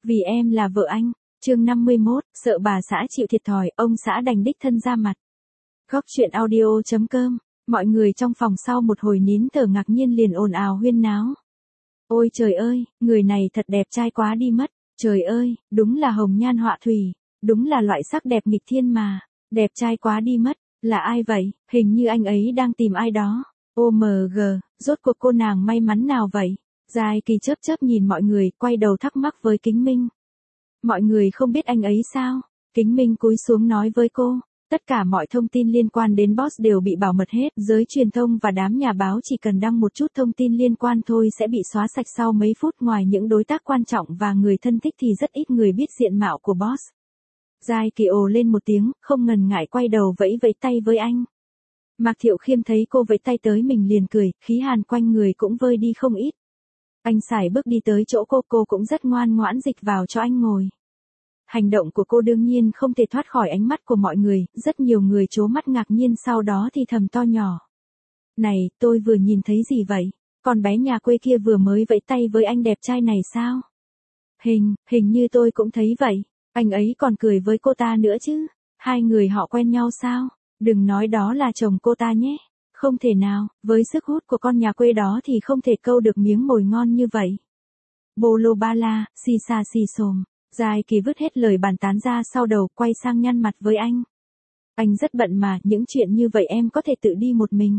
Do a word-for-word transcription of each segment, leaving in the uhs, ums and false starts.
Vì em là vợ anh. Chương năm mươi mốt, sợ bà xã chịu thiệt thòi, ông xã đành đích thân ra mặt. Góc truyện audio chấm com. Mọi người trong phòng sau một hồi nín thở ngạc nhiên liền ồn ào huyên náo. Ôi trời ơi, người này thật đẹp trai quá đi mất. Trời ơi, đúng là hồng nhan họa thủy. Đúng là loại sắc đẹp nghịch thiên mà. Đẹp trai quá đi mất. Là ai vậy? Hình như anh ấy đang tìm ai đó. ô em giê, rốt cuộc cô nàng may mắn nào vậy? Giai Kỳ chớp chớp nhìn mọi người, quay đầu thắc mắc với Kính Minh. Mọi người không biết anh ấy sao? Kính Minh cúi xuống nói với cô. Tất cả mọi thông tin liên quan đến boss đều bị bảo mật hết. Giới truyền thông và đám nhà báo chỉ cần đăng một chút thông tin liên quan thôi sẽ bị xóa sạch sau mấy phút. Ngoài những đối tác quan trọng và người thân thích thì rất ít người biết diện mạo của boss. Giai Kỳ ồ lên một tiếng, không ngần ngại quay đầu vẫy vẫy tay với anh. Mạc Thiệu Khiêm thấy cô vẫy tay tới mình liền cười, khí hàn quanh người cũng vơi đi không ít. Anh sải bước đi tới chỗ cô, cô cũng rất ngoan ngoãn dịch vào cho anh ngồi. Hành động của cô đương nhiên không thể thoát khỏi ánh mắt của mọi người, rất nhiều người trố mắt ngạc nhiên sau đó thì thầm to nhỏ. Này, tôi vừa nhìn thấy gì vậy? Con bé nhà quê kia vừa mới vẫy tay với anh đẹp trai này sao? Hình, hình như tôi cũng thấy vậy. Anh ấy còn cười với cô ta nữa chứ. Hai người họ quen nhau sao? Đừng nói đó là chồng cô ta nhé. Không thể nào, với sức hút của con nhà quê đó thì không thể câu được miếng mồi ngon như vậy. Bô lô ba la, xì xà xì xồm. Giai Kỳ vứt hết lời bàn tán ra sau đầu, quay sang nhăn mặt với anh. Anh rất bận mà, những chuyện như vậy em có thể tự đi một mình.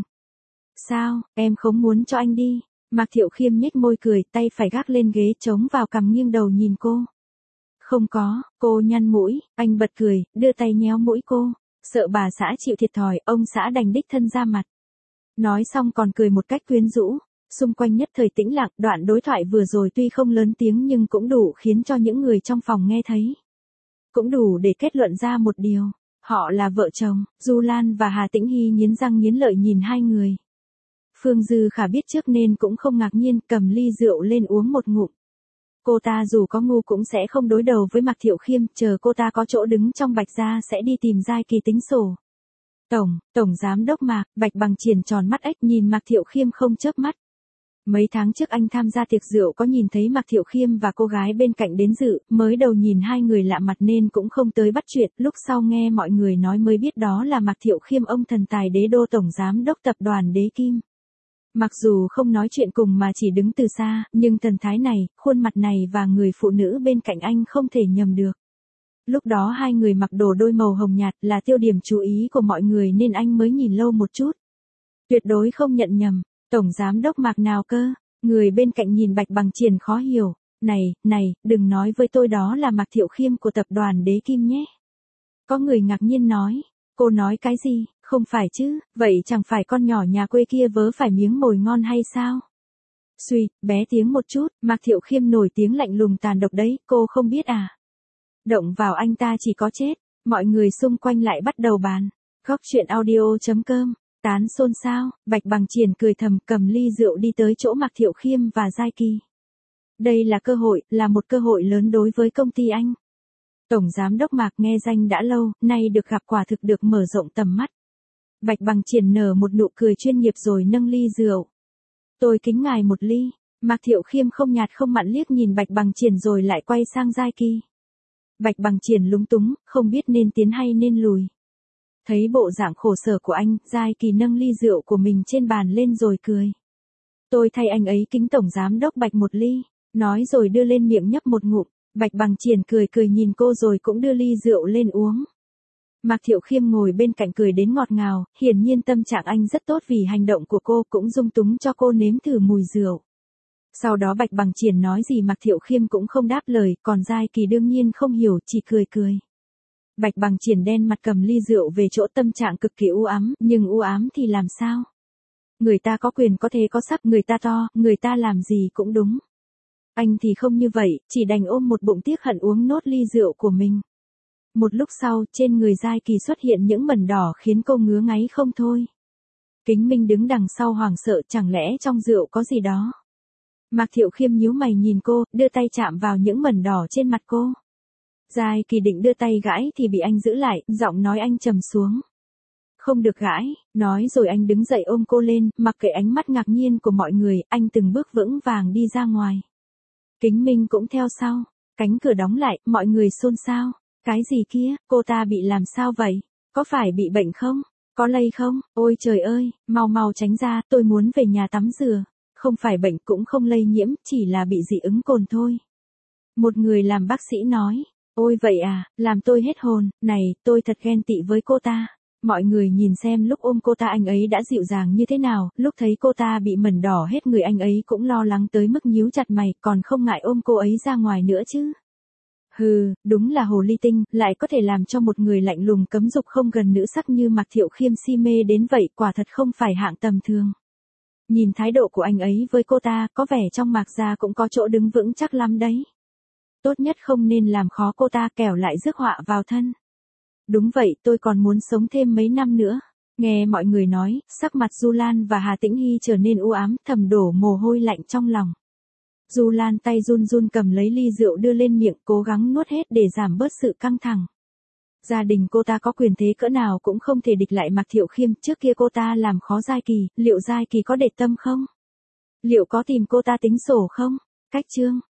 Sao, em không muốn cho anh đi? Mạc Thiệu Khiêm nhếch môi cười, tay phải gác lên ghế chống vào cằm nghiêng đầu nhìn cô. Không có, cô nhăn mũi, anh bật cười, đưa tay nhéo mũi cô. Sợ bà xã chịu thiệt thòi, ông xã đành đích thân ra mặt. Nói xong còn cười một cách quyến rũ. Xung quanh nhất thời tĩnh lặng, đoạn đối thoại vừa rồi tuy không lớn tiếng nhưng cũng đủ khiến cho những người trong phòng nghe thấy. Cũng đủ để kết luận ra một điều. Họ là vợ chồng. Du Lan và Hà Tĩnh Hy nghiến răng nghiến lợi nhìn hai người. Phương Dư Khả biết trước nên cũng không ngạc nhiên, cầm ly rượu lên uống một ngụm. Cô ta dù có ngu cũng sẽ không đối đầu với Mạc Thiệu Khiêm, chờ cô ta có chỗ đứng trong Bạch gia sẽ đi tìm Giai Kỳ tính sổ. Tổng, Tổng Giám đốc Mạc, Bạch Bằng Triển tròn mắt ếch nhìn Mạc Thiệu Khiêm không chớp mắt. Mấy tháng trước anh tham gia tiệc rượu có nhìn thấy Mạc Thiệu Khiêm và cô gái bên cạnh đến dự, mới đầu nhìn hai người lạ mặt nên cũng không tới bắt chuyện, lúc sau nghe mọi người nói mới biết đó là Mạc Thiệu Khiêm, ông thần tài đế đô tổng giám đốc tập đoàn Đế Kim. Mặc dù không nói chuyện cùng mà chỉ đứng từ xa, nhưng thần thái này, khuôn mặt này và người phụ nữ bên cạnh anh không thể nhầm được. Lúc đó hai người mặc đồ đôi màu hồng nhạt là tiêu điểm chú ý của mọi người nên anh mới nhìn lâu một chút. Tuyệt đối không nhận nhầm. Tổng giám đốc Mạc nào cơ? Người bên cạnh nhìn Bạch Bằng Triển khó hiểu. Này, này, đừng nói với tôi đó là Mạc Thiệu Khiêm của tập đoàn Đế Kim nhé. Có người ngạc nhiên nói. Cô nói cái gì? Không phải chứ, vậy chẳng phải con nhỏ nhà quê kia vớ phải miếng mồi ngon hay sao? Suy, bé tiếng một chút, Mạc Thiệu Khiêm nổi tiếng lạnh lùng tàn độc đấy, cô không biết à? Động vào anh ta chỉ có chết. Mọi người xung quanh lại bắt đầu bàn. Góc truyện audio chấm com. Tán xôn xao, Bạch Bằng Triển cười thầm, cầm ly rượu đi tới chỗ Mạc Thiệu Khiêm và Giai Kỳ. Đây là cơ hội, là một cơ hội lớn đối với công ty anh. Tổng giám đốc Mạc nghe danh đã lâu, nay được gặp quả thực được mở rộng tầm mắt. Bạch Bằng Triển nở một nụ cười chuyên nghiệp rồi nâng ly rượu. Tôi kính ngài một ly. Mạc Thiệu Khiêm không nhạt không mặn liếc nhìn Bạch Bằng Triển rồi lại quay sang Giai Kỳ. Bạch Bằng Triển lúng túng, không biết nên tiến hay nên lùi. Thấy bộ dạng khổ sở của anh, Giai Kỳ nâng ly rượu của mình trên bàn lên rồi cười. Tôi thay anh ấy kính tổng giám đốc Bạch một ly, nói rồi đưa lên miệng nhấp một ngụm. Bạch Bằng Triển cười cười nhìn cô rồi cũng đưa ly rượu lên uống. Mạc Thiệu Khiêm ngồi bên cạnh cười đến ngọt ngào, hiển nhiên tâm trạng anh rất tốt vì hành động của cô, cũng dung túng cho cô nếm thử mùi rượu. Sau đó Bạch Bằng Triển nói gì Mạc Thiệu Khiêm cũng không đáp lời, còn Giai Kỳ đương nhiên không hiểu, chỉ cười cười. Bạch Bằng Triển đen mặt cầm ly rượu về chỗ, tâm trạng cực kỳ u ám, nhưng u ám thì làm sao? Người ta có quyền có thế có sắc, người ta to, người ta làm gì cũng đúng. Anh thì không như vậy, chỉ đành ôm một bụng tiếc hận uống nốt ly rượu của mình. Một lúc sau, trên người Giai Kỳ xuất hiện những mẩn đỏ khiến cô ngứa ngáy không thôi. Kính Minh đứng đằng sau hoảng sợ, chẳng lẽ trong rượu có gì đó? Mạc Thiệu Khiêm nhíu mày nhìn cô, đưa tay chạm vào những mẩn đỏ trên mặt cô. Giai Kỳ định đưa tay gãi thì bị anh giữ lại, giọng nói anh trầm xuống. Không được gãi, nói rồi anh đứng dậy ôm cô lên, mặc kệ ánh mắt ngạc nhiên của mọi người, anh từng bước vững vàng đi ra ngoài. Kính Minh cũng theo sau. Cánh cửa đóng lại, mọi người xôn xao. Cái gì kia, cô ta bị làm sao vậy? Có phải bị bệnh không? Có lây không? Ôi trời ơi, mau mau tránh ra, tôi muốn về nhà tắm rửa. Không phải bệnh cũng không lây nhiễm, chỉ là bị dị ứng cồn thôi. Một người làm bác sĩ nói. Ôi vậy à, làm tôi hết hồn, này, tôi thật ghen tị với cô ta. Mọi người nhìn xem lúc ôm cô ta anh ấy đã dịu dàng như thế nào, lúc thấy cô ta bị mẩn đỏ hết người anh ấy cũng lo lắng tới mức nhíu chặt mày, còn không ngại ôm cô ấy ra ngoài nữa chứ. Hừ, đúng là hồ ly tinh, lại có thể làm cho một người lạnh lùng cấm dục không gần nữ sắc như Mạc Thiệu Khiêm si mê đến vậy, quả thật không phải hạng tầm thường. Nhìn thái độ của anh ấy với cô ta, có vẻ trong Mạc gia cũng có chỗ đứng vững chắc lắm đấy. Tốt nhất không nên làm khó cô ta, kẻo lại rước họa vào thân. Đúng vậy, tôi còn muốn sống thêm mấy năm nữa. Nghe mọi người nói, sắc mặt Du Lan và Hà Tĩnh Hy trở nên u ám, thầm đổ mồ hôi lạnh trong lòng. Du Lan tay run run cầm lấy ly rượu đưa lên miệng, cố gắng nuốt hết để giảm bớt sự căng thẳng. Gia đình cô ta có quyền thế cỡ nào cũng không thể địch lại Mạc Thiệu Khiêm, trước kia cô ta làm khó Giai Kỳ, liệu Giai Kỳ có để tâm không? Liệu có tìm cô ta tính sổ không? Cách chương